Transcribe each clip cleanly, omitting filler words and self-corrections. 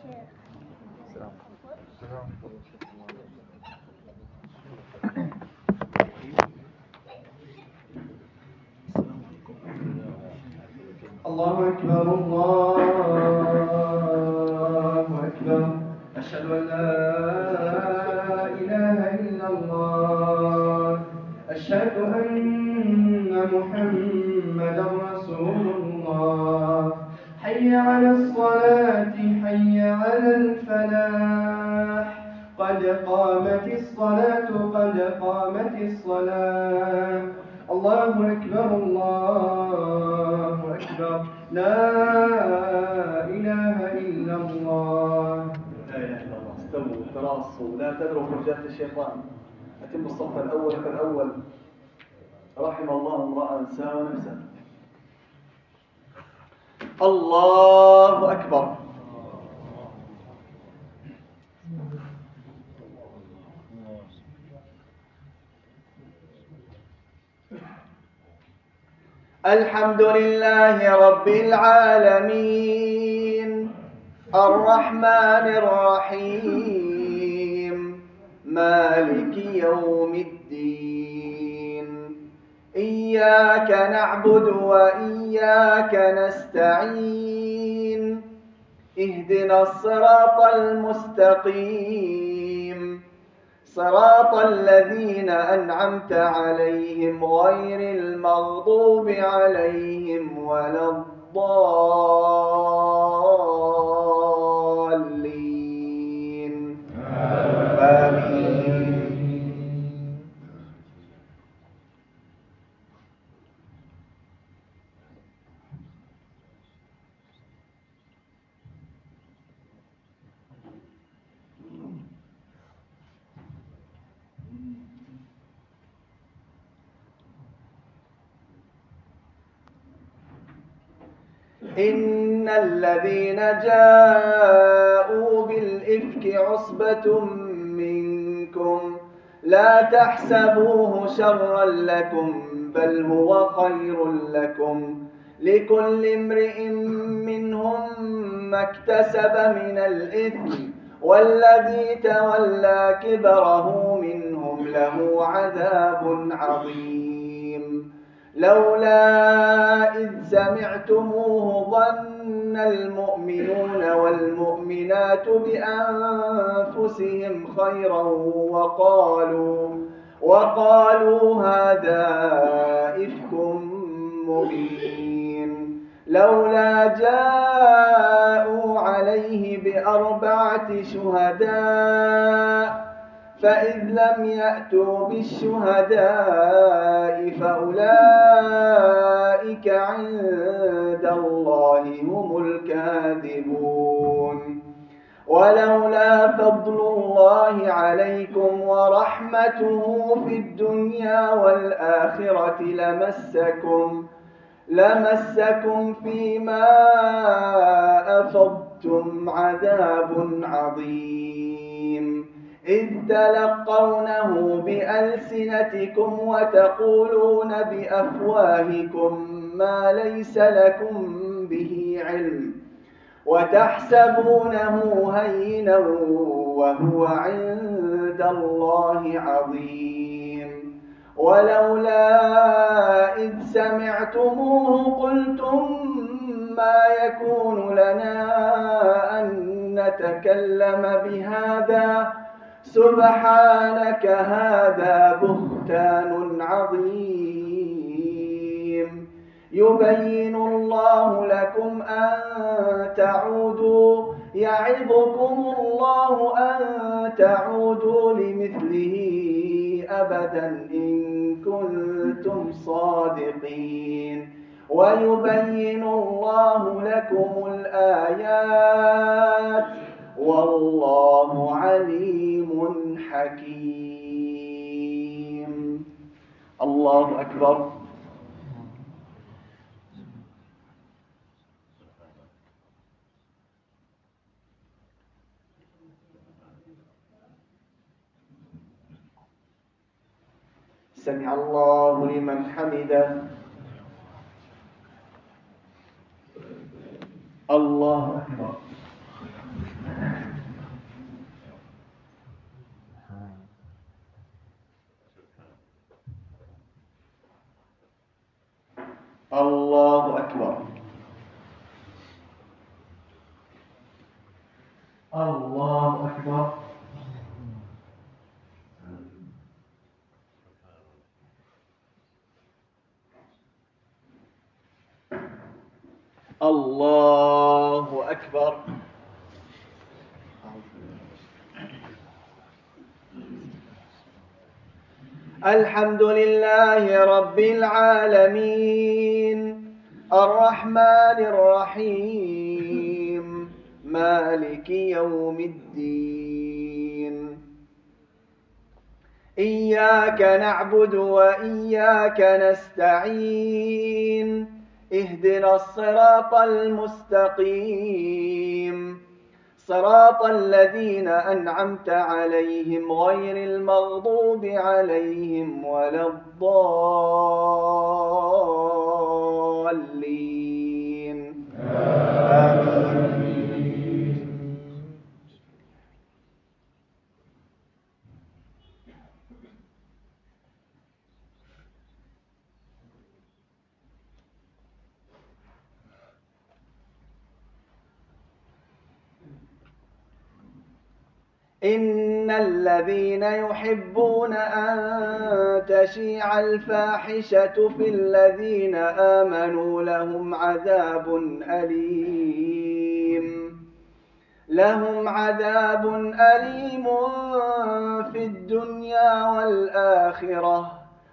الله أكبر الله أكبر أشهد أن لا إله إلا الله أشهد أن محمدا رسول الله حي على الصلاة حي على الفلاح قد قامت الصلاة قد قامت الصلاة الله أكبر الله أكبر لا إله إلا الله. لا إله إلا الله. استووا تراصوا لا تدروا فرجات الشيطان. أتم الصف الأول فالأول. رحم الله امرأ ساوى نفسه. الله أكبر. الحمد لله رب العالمين الرحمن الرحيم مالك يوم الدين إياك نعبد وإياك نستعين اهدنا الصراط المستقيم صراط الذين أنعمت عليهم غير المغضوب عليهم ولا الضالين آمين. إن الذين جاءوا بالإفك عصبة منكم لا تحسبوه شرا لكم بل هو خير لكم لكل امرئ منهم ما اكتسب من الإثم والذي تولى كبره منهم له عذاب عظيم لولا إذ سمعتموه ظن المؤمنون والمؤمنات بأنفسهم خيرا وقالوا هذا إفك مبين لولا جاءوا عليه بأربعة شهداء فإذ لم يأتوا بالشهداء فأولئك عند الله هم الكاذبون ولولا فضل الله عليكم ورحمته في الدنيا والآخرة لمسكم فيما أفضتم عذاب عظيم إذ تلقونه بألسنتكم وتقولون بأفواهكم ما ليس لكم به علم وتحسبونه هينا وهو عند الله عظيم ولولا إذ سمعتموه قلتم ما يكون لنا أن نتكلم بهذا سبحانك هذا بهتان عظيم يبين الله لكم أن تعودوا يعظكم الله أن تعودوا لمثله أبدا إن كنتم صادقين ويبين الله لكم الآيات والله عليم حكيم. الله أكبر. سمع الله لمن حمده. الله أكبر. الله أكبر. الله أكبر. الحمد لله رب العالمين الرحمن الرحيم مالك يوم الدين. إياك نعبد وإياك نستعين. اهدنا الصراط المستقيم صراط الذين أنعمت عليهم غير المغضوب عليهم ولا الضالين. آمين. إن الذين يحبون أن تشيع الفاحشة في الذين آمنوا لهم عذاب أليم في الدنيا والآخرة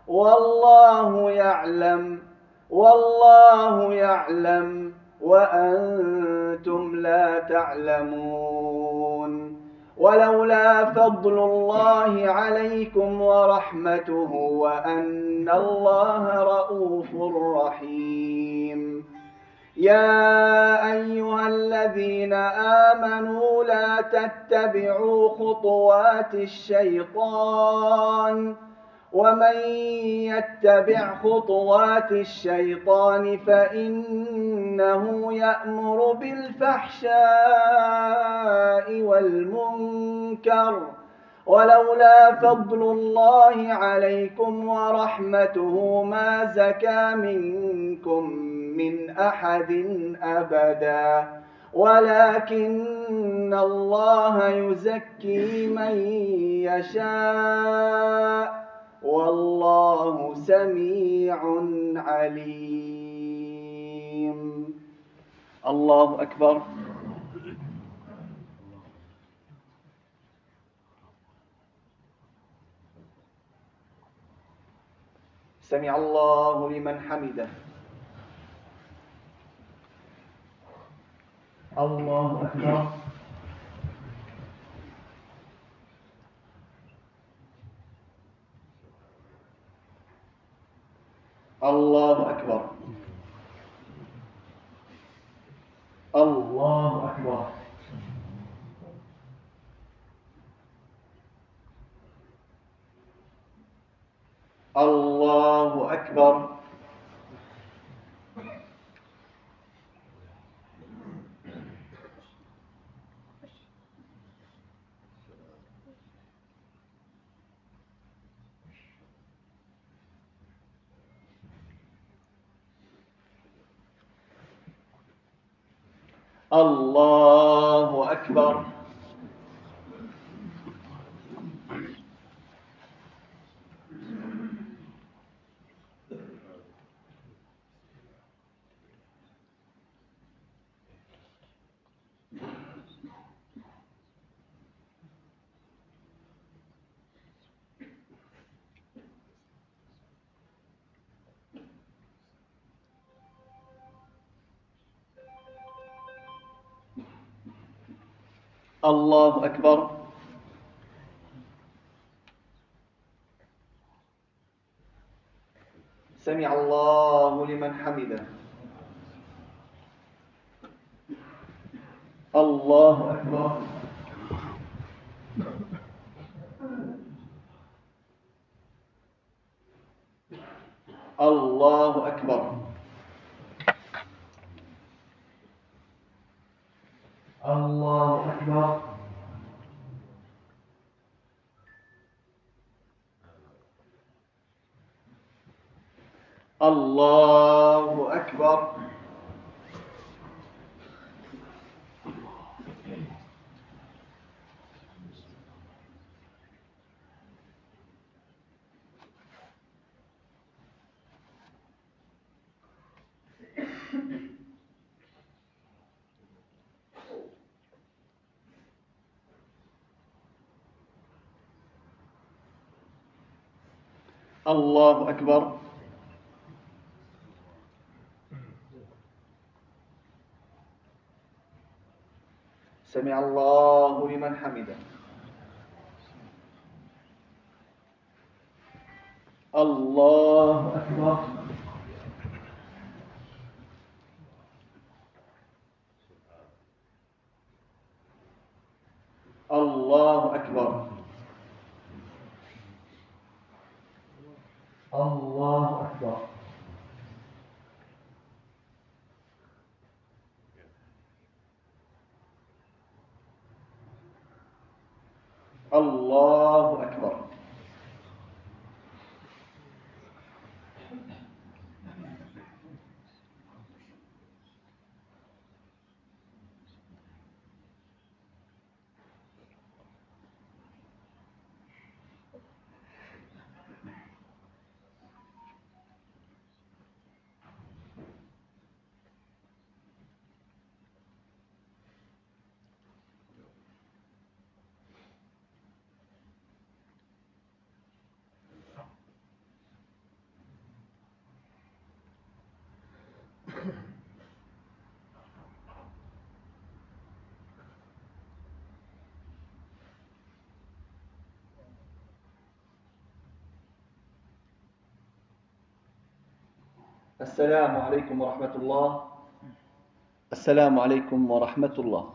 والله يعلم وأنتم لا تعلمون. ولولا فضل الله عليكم ورحمته وأن الله رؤوف رحيم. يا أيها الذين آمنوا لا تتبعوا خطوات الشيطان ومن يتبع خطوات الشيطان فإنه يأمر بالفحشاء والمنكر. ولولا فضل الله عليكم ورحمته ما زكى منكم من أحد أبدا ولكن الله يزكي من يشاء والله سميع عليم. الله أكبر. سمع الله لمن حمده. الله أكبر. الله أكبر. الله أكبر. الله أكبر. الله أكبر. الله أكبر. سمع الله لمن حمده. الله أكبر. الله أكبر. الله أكبر. الله أكبر. الله أكبر. سمع الله لمن حمده. الله أكبر. الله أكبر. الله أكبر. الله أكبر. السلام عليكم ورحمة الله. السلام عليكم ورحمة الله.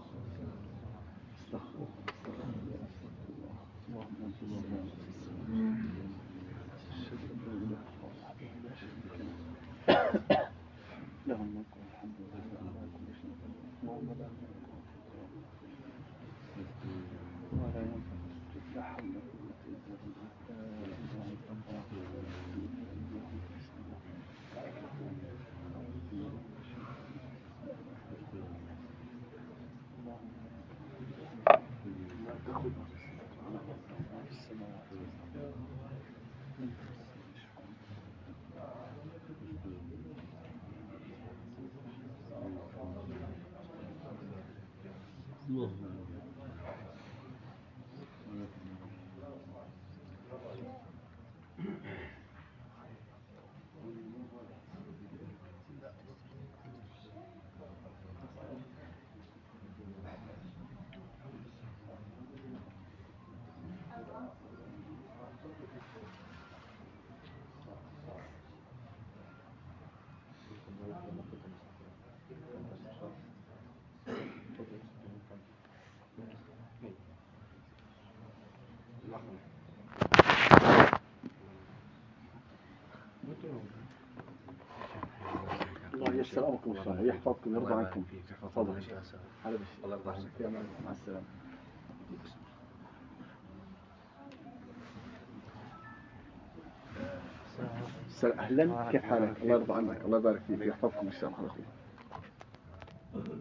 الله ييسر أمركم إن شاء الله، يحفظكم ويرضى عنكم. تفضل. الله يرضى عنك. مع السلامة. أهلا، كيف حالك؟ الله يرضى عنك، الله يبارك فيك، يحفظكم إن شاء الله.